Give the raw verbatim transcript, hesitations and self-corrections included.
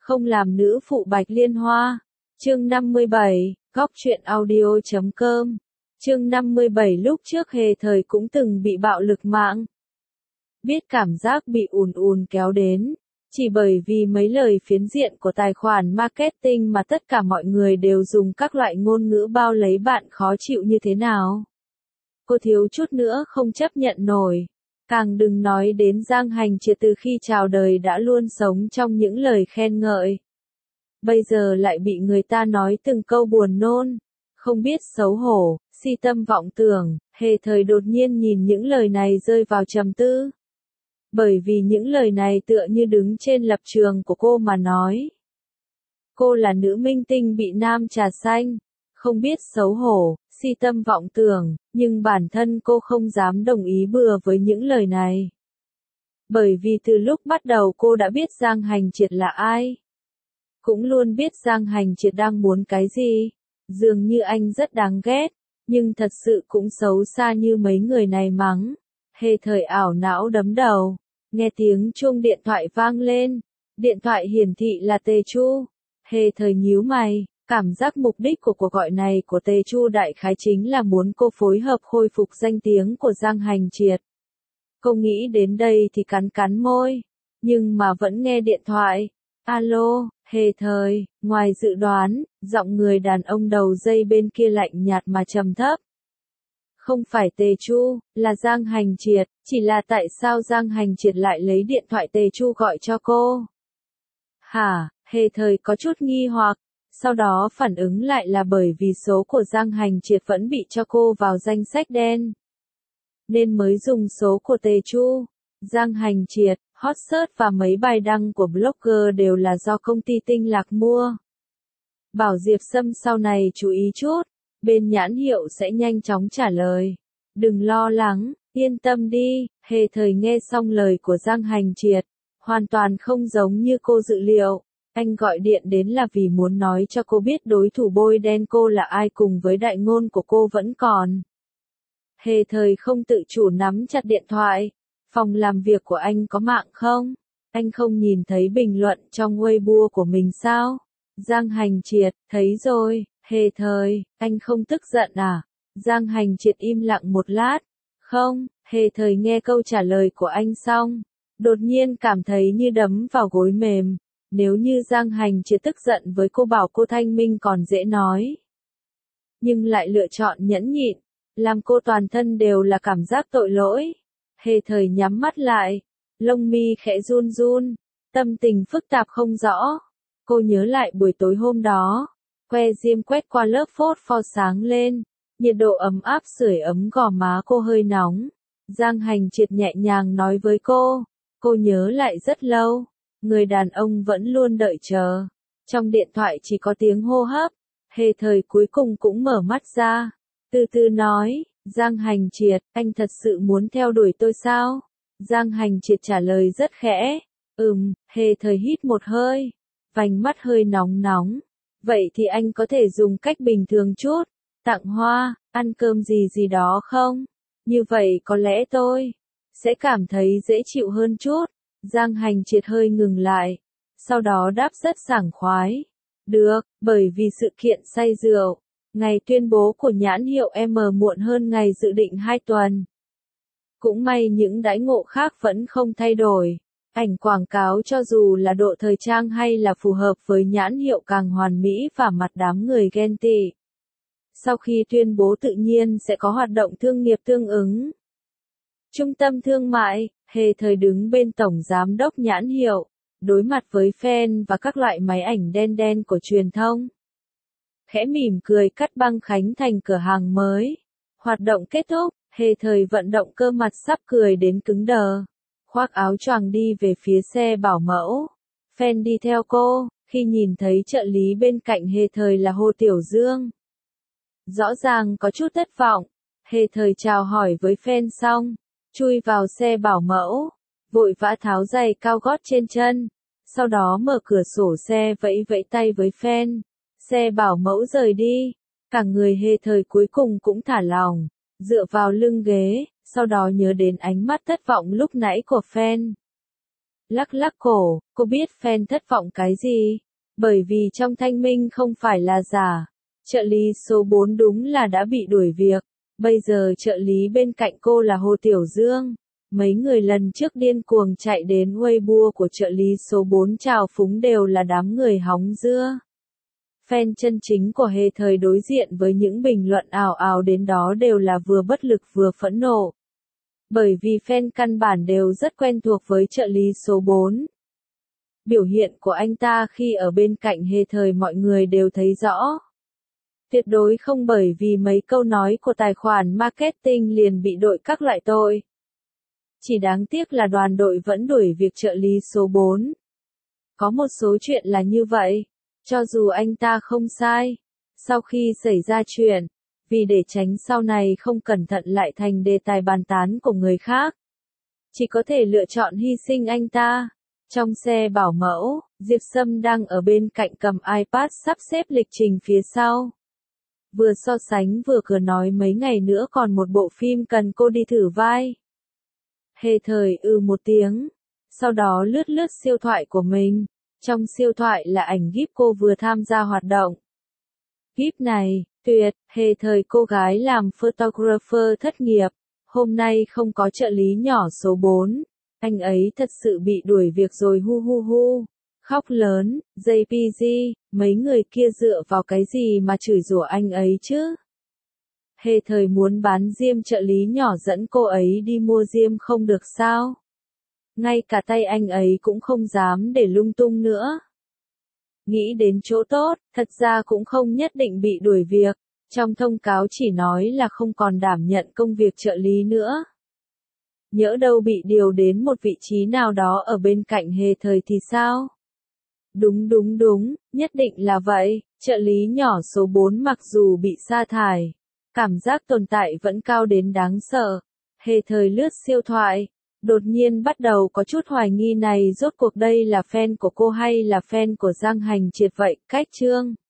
không làm nữ phụ Bạch Liên Hoa. Chương năm mươi bảy, góc truyện audio chấm com. Chương năm mươi bảy lúc trước Hề Thời cũng từng bị bạo lực mạng. Biết cảm giác bị ùn ùn kéo đến, chỉ bởi vì mấy lời phiến diện của tài khoản marketing mà tất cả mọi người đều dùng các loại ngôn ngữ bao lấy bạn khó chịu như thế nào. Cô thiếu chút nữa không chấp nhận nổi. Càng đừng nói đến Giang Hành Triệt từ khi chào đời đã luôn sống trong những lời khen ngợi. Bây giờ lại bị người ta nói từng câu buồn nôn, không biết xấu hổ, si tâm vọng tưởng. Hề Thời đột nhiên nhìn những lời này rơi vào trầm tư. Bởi vì những lời này tựa như đứng trên lập trường của cô mà nói. Cô là nữ minh tinh bị nam trà xanh, không biết xấu hổ, si tâm vọng tưởng, nhưng bản thân cô không dám đồng ý bừa với những lời này. Bởi vì từ lúc bắt đầu cô đã biết Giang Hành Triệt là ai. Cũng luôn biết Giang Hành Triệt đang muốn cái gì. Dường như anh rất đáng ghét, nhưng thật sự cũng xấu xa như mấy người này mắng. Hề Thời ảo não đấm đầu, nghe tiếng chuông điện thoại vang lên. Điện thoại hiển thị là Tề Chu. Hề Thời nhíu mày. Cảm giác mục đích của cuộc gọi này của Tề Chu đại khái chính là muốn cô phối hợp khôi phục danh tiếng của Giang Hành Triệt. Cô nghĩ đến đây thì cắn cắn môi, nhưng mà vẫn nghe điện thoại. Alo, Hề Thời, ngoài dự đoán, giọng người đàn ông đầu dây bên kia lạnh nhạt mà trầm thấp. Không phải Tề Chu, là Giang Hành Triệt, chỉ là tại sao Giang Hành Triệt lại lấy điện thoại Tề Chu gọi cho cô? Hả, Hề Thời có chút nghi hoặc. Sau đó phản ứng lại là bởi vì số của Giang Hành Triệt vẫn bị cho cô vào danh sách đen. Nên mới dùng số của Tề Chu. Giang Hành Triệt, hot search và mấy bài đăng của blogger đều là do công ty Tinh Lạc mua. Bảo Diệp Sâm sau này chú ý chút, bên nhãn hiệu sẽ nhanh chóng trả lời. Đừng lo lắng, yên tâm đi. Hề Thời nghe xong lời của Giang Hành Triệt, hoàn toàn không giống như cô dự liệu. Anh gọi điện đến là vì muốn nói cho cô biết đối thủ bôi đen cô là ai cùng với đại ngôn của cô vẫn còn. Hề Thời không tự chủ nắm chặt điện thoại. Phòng làm việc của anh có mạng không? Anh không nhìn thấy bình luận trong Weibo của mình sao? Giang Hành Triệt, thấy rồi. Hề Thời, anh không tức giận à? Giang Hành Triệt im lặng một lát. Không. Hề Thời nghe câu trả lời của anh xong, đột nhiên cảm thấy như đấm vào gối mềm. Nếu như Giang Hành Triệt tức giận với cô bảo cô thanh minh còn dễ nói. Nhưng lại lựa chọn nhẫn nhịn, làm cô toàn thân đều là cảm giác tội lỗi. Hề Thời nhắm mắt lại, lông mi khẽ run run, tâm tình phức tạp không rõ. Cô nhớ lại buổi tối hôm đó, que diêm quét qua lớp phốt pho sáng lên, nhiệt độ ấm áp sưởi ấm gò má cô hơi nóng. Giang Hành Triệt nhẹ nhàng nói với cô, cô nhớ lại rất lâu. Người đàn ông vẫn luôn đợi chờ. Trong điện thoại chỉ có tiếng hô hấp. Hề Thời cuối cùng cũng mở mắt ra. Từ từ nói, Giang Hành Triệt, anh thật sự muốn theo đuổi tôi sao? Giang Hành Triệt trả lời rất khẽ. Ừm, Hề Thời hít một hơi. Vành mắt hơi nóng nóng. Vậy thì anh có thể dùng cách bình thường chút. Tặng hoa, ăn cơm gì gì đó không? Như vậy có lẽ tôi sẽ cảm thấy dễ chịu hơn chút. Giang Hành Triệt hơi ngừng lại, sau đó đáp rất sảng khoái. Được, bởi vì sự kiện say rượu, ngày tuyên bố của nhãn hiệu M muộn hơn ngày dự định hai tuần. Cũng may những đãi ngộ khác vẫn không thay đổi. Ảnh quảng cáo cho dù là độ thời trang hay là phù hợp với nhãn hiệu càng hoàn mỹ và mặt đám người ghen tị. Sau khi tuyên bố tự nhiên sẽ có hoạt động thương nghiệp tương ứng. Trung tâm thương mại, Hề Thời đứng bên tổng giám đốc nhãn hiệu, đối mặt với fan và các loại máy ảnh đen đen của truyền thông. Khẽ mỉm cười cắt băng khánh thành cửa hàng mới. Hoạt động kết thúc, Hề Thời vận động cơ mặt sắp cười đến cứng đờ. Khoác áo choàng đi về phía xe bảo mẫu. Fan đi theo cô, khi nhìn thấy trợ lý bên cạnh Hề Thời là Hồ Tiểu Dương. Rõ ràng có chút thất vọng. Hề Thời chào hỏi với fan xong, chui vào xe bảo mẫu, vội vã tháo giày cao gót trên chân, sau đó mở cửa sổ xe vẫy vẫy tay với fan. Xe bảo mẫu rời đi, cả người Hề Thời cuối cùng cũng thả lỏng, dựa vào lưng ghế, sau đó nhớ đến ánh mắt thất vọng lúc nãy của fan. Lắc lắc cổ, cô biết fan thất vọng cái gì? Bởi vì trong thanh minh không phải là giả. Trợ lý số bốn đúng là đã bị đuổi việc. Bây giờ trợ lý bên cạnh cô là Hồ Tiểu Dương. Mấy người lần trước điên cuồng chạy đến Weibo của trợ lý số bốn chào phúng đều là đám người hóng dưa. Fan chân chính của Hề Thời đối diện với những bình luận ào ào đến đó đều là vừa bất lực vừa phẫn nộ. Bởi vì fan căn bản đều rất quen thuộc với trợ lý số bốn. Biểu hiện của anh ta khi ở bên cạnh Hề Thời mọi người đều thấy rõ. Tuyệt đối không bởi vì mấy câu nói của tài khoản marketing liền bị đội các loại tội. Chỉ đáng tiếc là đoàn đội vẫn đuổi việc trợ lý số bốn. Có một số chuyện là như vậy, cho dù anh ta không sai. Sau khi xảy ra chuyện, vì để tránh sau này không cẩn thận lại thành đề tài bàn tán của người khác, chỉ có thể lựa chọn hy sinh anh ta. Trong xe bảo mẫu, Diệp Sâm đang ở bên cạnh cầm iPad sắp xếp lịch trình phía sau. Vừa so sánh vừa cửa nói mấy ngày nữa còn một bộ phim cần cô đi thử vai. Hề Thời ư một tiếng, sau đó lướt lướt siêu thoại của mình. Trong siêu thoại là ảnh gíp cô vừa tham gia hoạt động. Gíp này, tuyệt, Hề Thời cô gái làm photographer thất nghiệp, hôm nay không có trợ lý nhỏ số bốn. Anh ấy thật sự bị đuổi việc rồi hu hu hu. Khóc lớn, gi pê giê, mấy người kia dựa vào cái gì mà chửi rủa anh ấy chứ? Hề Thời muốn bán diêm trợ lý nhỏ dẫn cô ấy đi mua diêm không được sao? Ngay cả tay anh ấy cũng không dám để lung tung nữa. Nghĩ đến chỗ tốt, thật ra cũng không nhất định bị đuổi việc. Trong thông cáo chỉ nói là không còn đảm nhận công việc trợ lý nữa. Nhỡ đâu bị điều đến một vị trí nào đó ở bên cạnh Hề Thời thì sao? Đúng đúng đúng, nhất định là vậy. Trợ lý nhỏ số bốn mặc dù bị sa thải, cảm giác tồn tại vẫn cao đến đáng sợ. Hề Thời lướt siêu thoại, đột nhiên bắt đầu có chút hoài nghi này rốt cuộc đây là fan của cô hay là fan của Giang Hành Triệt vậy. Cách chương